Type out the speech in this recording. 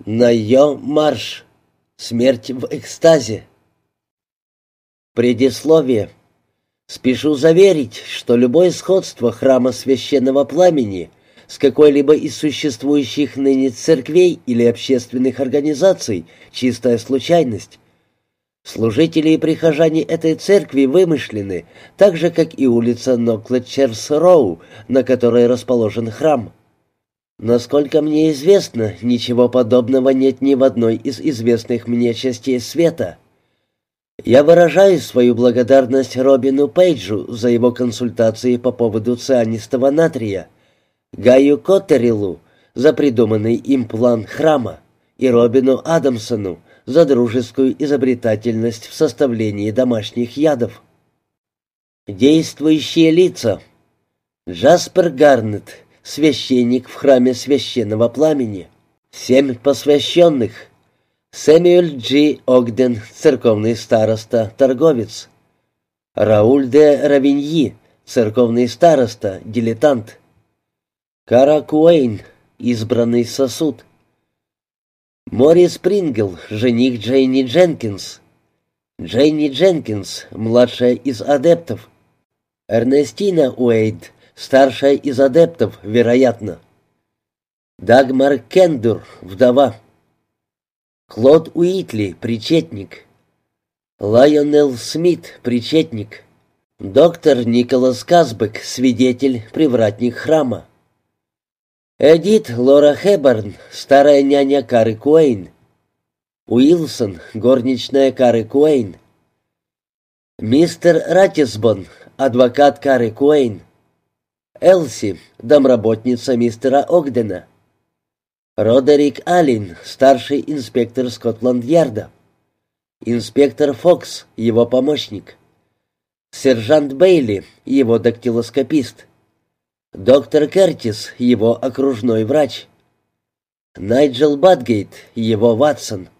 Найо марш. Смерть в экстазе. Предисловие. Спешу заверить, что любое сходство храма священного пламени с какой-либо из существующих ныне церквей или общественных организаций — чистая случайность. Служители и прихожане этой церкви вымышлены, так же, как и улица Ноклетчерс-Роу, на которой расположен храм. Насколько мне известно, ничего подобного нет ни в одной из известных мне частей света. Я выражаю свою благодарность Робину Пейджу за его консультации по поводу цианистого натрия, Гаю Коттериллу за придуманный им план храма и Робину Адамсону за дружескую изобретательность в составлении домашних ядов. Действующие лица. Джаспер Гарнетт, священник в храме священного пламени. 7 посвященных. Сэмюэль Джи Огден, церковный староста, торговец. Рауль де Равиньи, церковный староста, дилетант. Кара Куэйн, избранный сосуд. Морис Прингл, жених Джейни Дженкинс. Джейни Дженкинс, младшая из адептов. Эрнестина Уэйд, старшая из адептов, вероятно. Дагмар Кендур, вдова. Клод Уитли, причетник. Лайонел Смит, причетник. Доктор Николас Казбек, свидетель, привратник храма. Эдит Лора Хэбборн, старая няня Кары Куэйн. Уилсон, горничная Кары Куэйн. Мистер Ратисбон, адвокат Кары Куэйн. Элси, домработница мистера Огдена. Родерик Аллен, старший инспектор Скотланд-Ярда. Инспектор Фокс, его помощник. Сержант Бейли, его дактилоскопист. Доктор Кертис, его окружной врач. Найджел Бадгейт, его Ватсон.